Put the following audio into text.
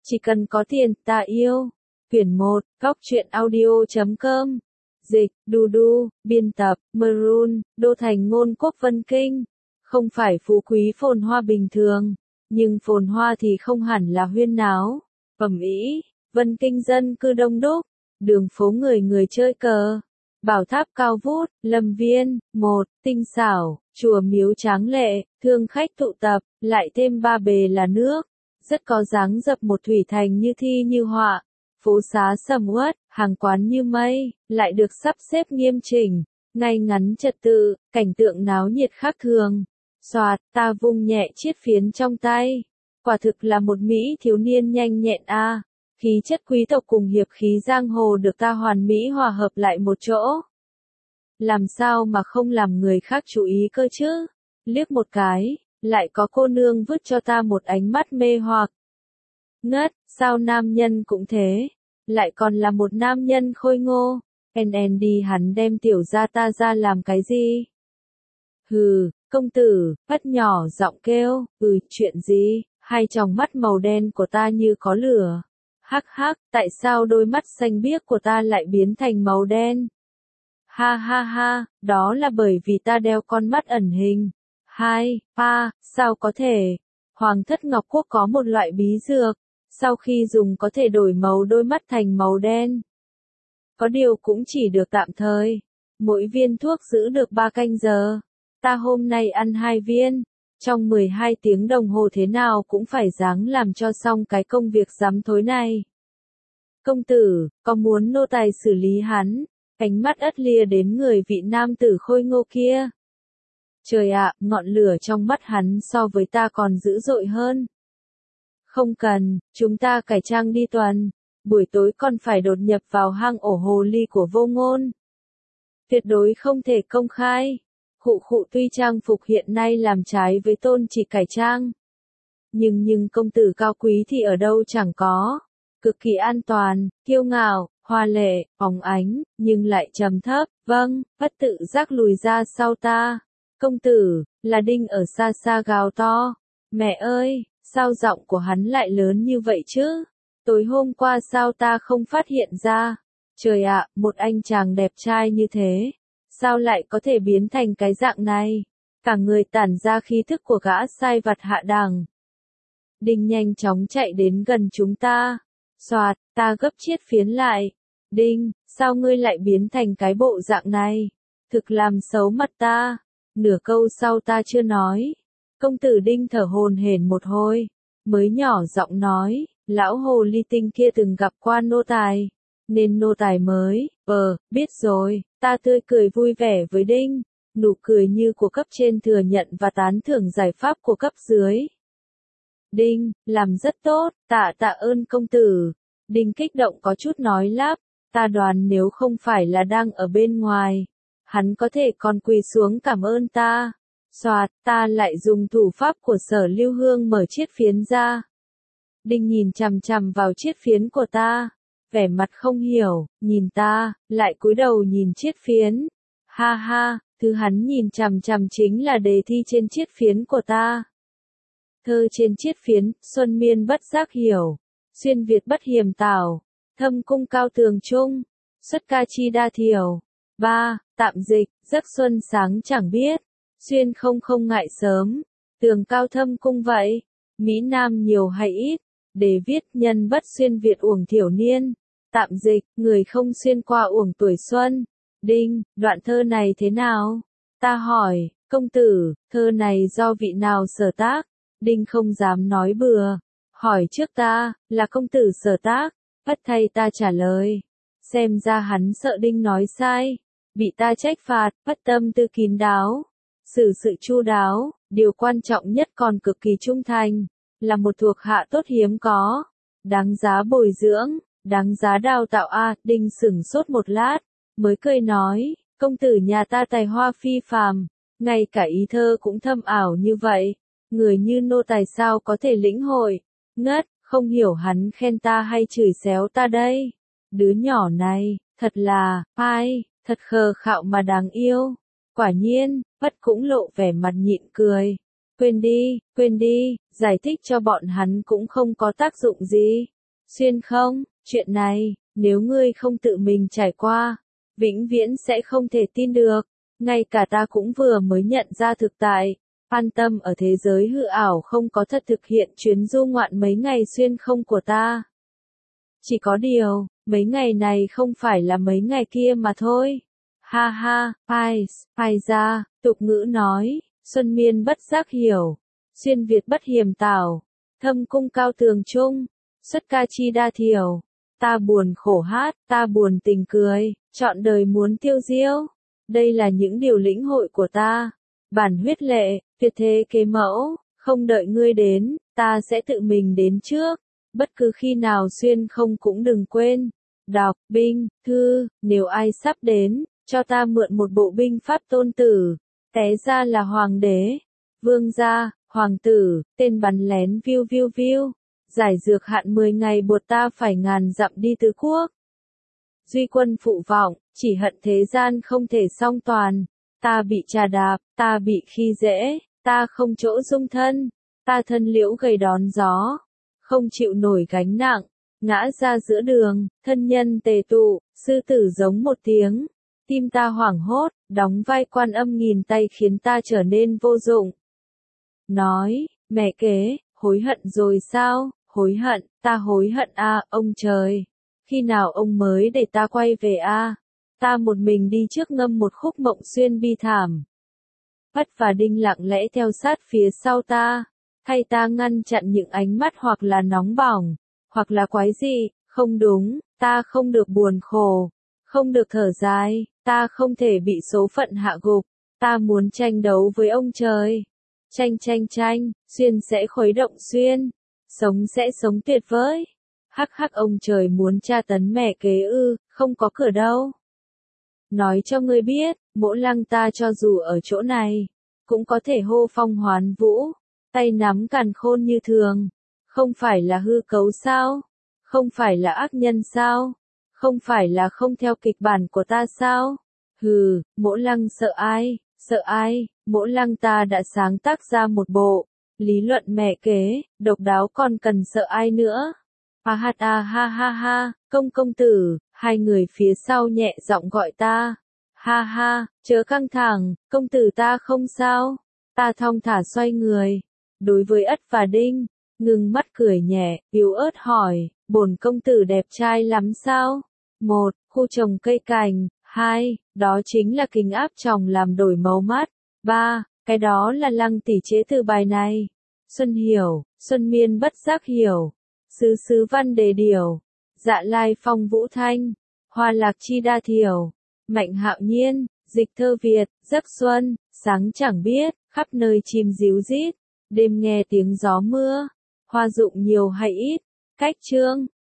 Chỉ cần có tiền, ta yêu. Quyển 1, Góc truyện audio.com. Dịch, Du Du, biên tập, Maroon, đô thành ngôn quốc Vân Kinh. Không phải phú quý phồn hoa bình thường, nhưng phồn hoa thì không hẳn là huyên náo, ầm ĩ. Vân Kinh dân cư đông đúc, đường phố người người chơi cờ, bảo tháp cao vút, lâm viên, tinh xảo, chùa miếu tráng lệ, thương khách tụ tập, lại thêm ba bề là nước, rất có dáng dấp một thủy thành như thi như họa. Phố xá sầm uất, hàng quán như mây, lại được sắp xếp nghiêm chỉnh, ngay ngắn trật tự, cảnh tượng náo nhiệt khác thường. Soạt, ta vung nhẹ chiếc phiến trong tay. Quả thực là một mỹ thiếu niên nhanh nhẹn a. Khí chất quý tộc cùng hiệp khí giang hồ được ta hoàn mỹ hòa hợp lại một chỗ. Làm sao mà không làm người khác chú ý cơ chứ? Liếc một cái, lại có cô nương vứt cho ta một ánh mắt mê hoặc. Ngất, sao nam nhân cũng thế? Lại còn là một nam nhân khôi ngô. Đi hắn đem tiểu gia ta ra làm cái gì? Hừ, công tử, bắt nhỏ giọng kêu, chuyện gì? Hai tròng mắt màu đen của ta như có lửa. Hắc hắc, tại sao đôi mắt xanh biếc của ta lại biến thành màu đen? Ha ha ha, đó là bởi vì ta đeo con mắt ẩn hình. Sao có thể? Hoàng thất Ngọc Quốc có một loại bí dược, sau khi dùng có thể đổi màu đôi mắt thành màu đen. Có điều cũng chỉ được tạm thời, mỗi viên thuốc giữ được 3 canh giờ. Ta hôm nay ăn 2 viên, trong 12 tiếng đồng hồ thế nào cũng phải ráng làm cho xong cái công việc rắm thối này. Công tử, có muốn nô tài xử lý hắn? Ánh mắt ất lia đến người vị nam tử khôi ngô kia. Trời ạ, ngọn lửa trong mắt hắn so với ta còn dữ dội hơn. Không cần, chúng ta cải trang đi tuần, buổi tối còn phải đột nhập vào hang ổ hồ ly của Vô Ngôn. Tuyệt đối không thể công khai. Khụ tuy trang phục hiện nay làm trái với tôn chỉ cải trang. Nhưng công tử cao quý thì ở đâu chẳng có. Cực kỳ an toàn, kiêu ngạo, hoa lệ, phóng ánh, nhưng lại trầm thấp, bất tự giác lùi ra sau ta. Công tử, là Đinh ở xa xa gào to. Mẹ ơi, sao giọng của hắn lại lớn như vậy chứ? Tối hôm qua sao ta không phát hiện ra? Trời ạ, một anh chàng đẹp trai như thế, sao lại có thể biến thành cái dạng này? Cả người tản ra khí thức của gã sai vặt hạ đẳng. Đinh nhanh chóng chạy đến gần chúng ta. Soạt, ta gấp chiếc phiến lại. Đinh, sao ngươi lại biến thành cái bộ dạng này? Thực làm xấu mặt ta. Nửa câu sau ta chưa nói. Công tử Đinh thở hổn hển một hồi, mới nhỏ giọng nói, lão hồ ly tinh kia từng gặp qua nô tài, nên nô tài mới, biết rồi, ta tươi cười vui vẻ với Đinh, nụ cười như của cấp trên thừa nhận và tán thưởng giải pháp của cấp dưới. Đinh, làm rất tốt, tạ ơn công tử. Đinh kích động có chút nói lắp, ta đoán nếu không phải là đang ở bên ngoài, hắn có thể còn quỳ xuống cảm ơn ta. Soạt, ta lại dùng thủ pháp của Sở Lưu Hương mở chiếc phiến ra. Đinh nhìn chằm chằm vào chiếc phiến của ta, vẻ mặt không hiểu, nhìn ta, lại cúi đầu nhìn chiếc phiến. Ha ha, thứ hắn nhìn chằm chằm chính là đề thi trên chiếc phiến của ta. Thơ trên chiếc phiến, Xuân Miên bất giác hiểu, xuyên Việt bất hiểm tảo, thâm cung cao tường trung, xuất ca chi đa thiểu. Tạm dịch, giấc xuân sáng chẳng biết, xuyên không ngại sớm, tường cao thâm cung vậy, Mỹ Nam nhiều hay ít, để viết nhân bất xuyên Việt uổng thiểu niên. Tạm dịch, người không xuyên qua uổng tuổi xuân. Đinh, đoạn thơ này thế nào? Ta hỏi, công tử, thơ này do vị nào sở tác? Đinh không dám nói bừa, hỏi trước ta, là công tử sở tác, bất thay ta trả lời. Xem ra hắn sợ Đinh nói sai, bị ta trách phạt, bất tâm tư kín đáo, xử sự chu đáo, điều quan trọng nhất còn cực kỳ trung thành, là một thuộc hạ tốt hiếm có, đáng giá bồi dưỡng, đáng giá đào tạo a. Đinh sửng sốt một lát, mới cười nói, công tử nhà ta tài hoa phi phàm, ngay cả ý thơ cũng thâm ảo như vậy, người như nô tài sao có thể lĩnh hội. Ngất, không hiểu hắn khen ta hay chửi xéo ta đây. Đứa nhỏ này, thật là, thật khờ khạo mà đáng yêu. Quả nhiên, bất cũng lộ vẻ mặt nhịn cười. Quên đi, giải thích cho bọn hắn cũng không có tác dụng gì. Xuyên không, chuyện này, nếu ngươi không tự mình trải qua, vĩnh viễn sẽ không thể tin được. Ngay cả ta cũng vừa mới nhận ra thực tại. An tâm, ở thế giới hư ảo không có thật thực hiện chuyến du ngoạn mấy ngày xuyên không của ta. Chỉ có điều, mấy ngày này không phải là mấy ngày kia mà thôi. Ha ha, ai ra, tục ngữ nói, xuân miên bất giác hiểu, xuyên Việt bất hiểm tảo, thâm cung cao tường trung, xuất ca chi đa thiểu. Ta buồn khổ hát, ta buồn tình cười, trọn đời muốn tiêu diêu. Đây là những điều lĩnh hội của ta. Bản huyết lệ, tuyệt thế kế mẫu, không đợi ngươi đến, ta sẽ tự mình đến trước. Bất cứ khi nào xuyên không cũng đừng quên. Đọc, binh, thư, nếu ai sắp đến, cho ta mượn một bộ binh pháp tôn tử. Té ra là hoàng đế, vương gia, hoàng tử, tên bắn lén viu viu viu. Giải dược hạn 10 ngày buộc ta phải ngàn dặm đi tứ quốc. Duy quân phụ vọng, chỉ hận thế gian không thể song toàn. Ta bị trà đạp, ta bị khi dễ, ta không chỗ dung thân. Ta thân liễu gầy đón gió, không chịu nổi gánh nặng, ngã ra giữa đường, thân nhân tề tụ, sư tử giống một tiếng. Tim ta hoảng hốt, đóng vai quan âm nghìn tay khiến ta trở nên vô dụng. Nói, mẹ kế, hối hận rồi sao? Hối hận, ta hối hận a, ông trời. Khi nào ông mới để ta quay về a? Ta một mình đi trước ngâm một khúc mộng xuyên bi thảm. Ất và Đinh lặng lẽ theo sát phía sau ta, thay ta ngăn chặn những ánh mắt hoặc là nóng bỏng, hoặc là quái dị. Không đúng, ta không được buồn khổ, không được thở dài, ta không thể bị số phận hạ gục, ta muốn tranh đấu với ông trời. Tranh, xuyên sẽ khuấy động xuyên, sống sẽ sống tuyệt vời. Hắc hắc, ông trời muốn tra tấn mẹ kế ư, không có cửa đâu. Nói cho ngươi biết, Mỗ Lăng ta cho dù ở chỗ này, cũng có thể hô phong hoán vũ, tay nắm càn khôn như thường. Không phải là hư cấu sao? Không phải là ác nhân sao? Không phải là không theo kịch bản của ta sao? Hừ, Mỗ Lăng sợ ai? Sợ ai? Mỗ Lăng ta đã sáng tác ra một bộ lý luận mẹ kế, độc đáo, còn cần sợ ai nữa? Ha, công tử, hai người phía sau nhẹ giọng gọi ta. Ha, chớ căng thẳng, công tử ta không sao. Ta thong thả xoay người. Đối với Ất và Đinh, ngừng mắt cười nhẹ, yếu ớt hỏi, bổn công tử đẹp trai lắm sao? 1. Khu trồng cây cảnh. 2. Đó chính là kính áp tròng làm đổi màu mắt. 3. Cái đó là Lăng tỷ chế từ bài này. Xuân hiểu, xuân miên bất giác hiểu. Sứ văn đề điều. Dạ lai phong vũ thanh. Hoa lạc chi đa thiểu. Mạnh hạo nhiên, dịch thơ Việt, giấc xuân, sáng chẳng biết, khắp nơi chim ríu rít. Đêm nghe tiếng gió mưa. Hoa dụng nhiều hay ít. Cách chương.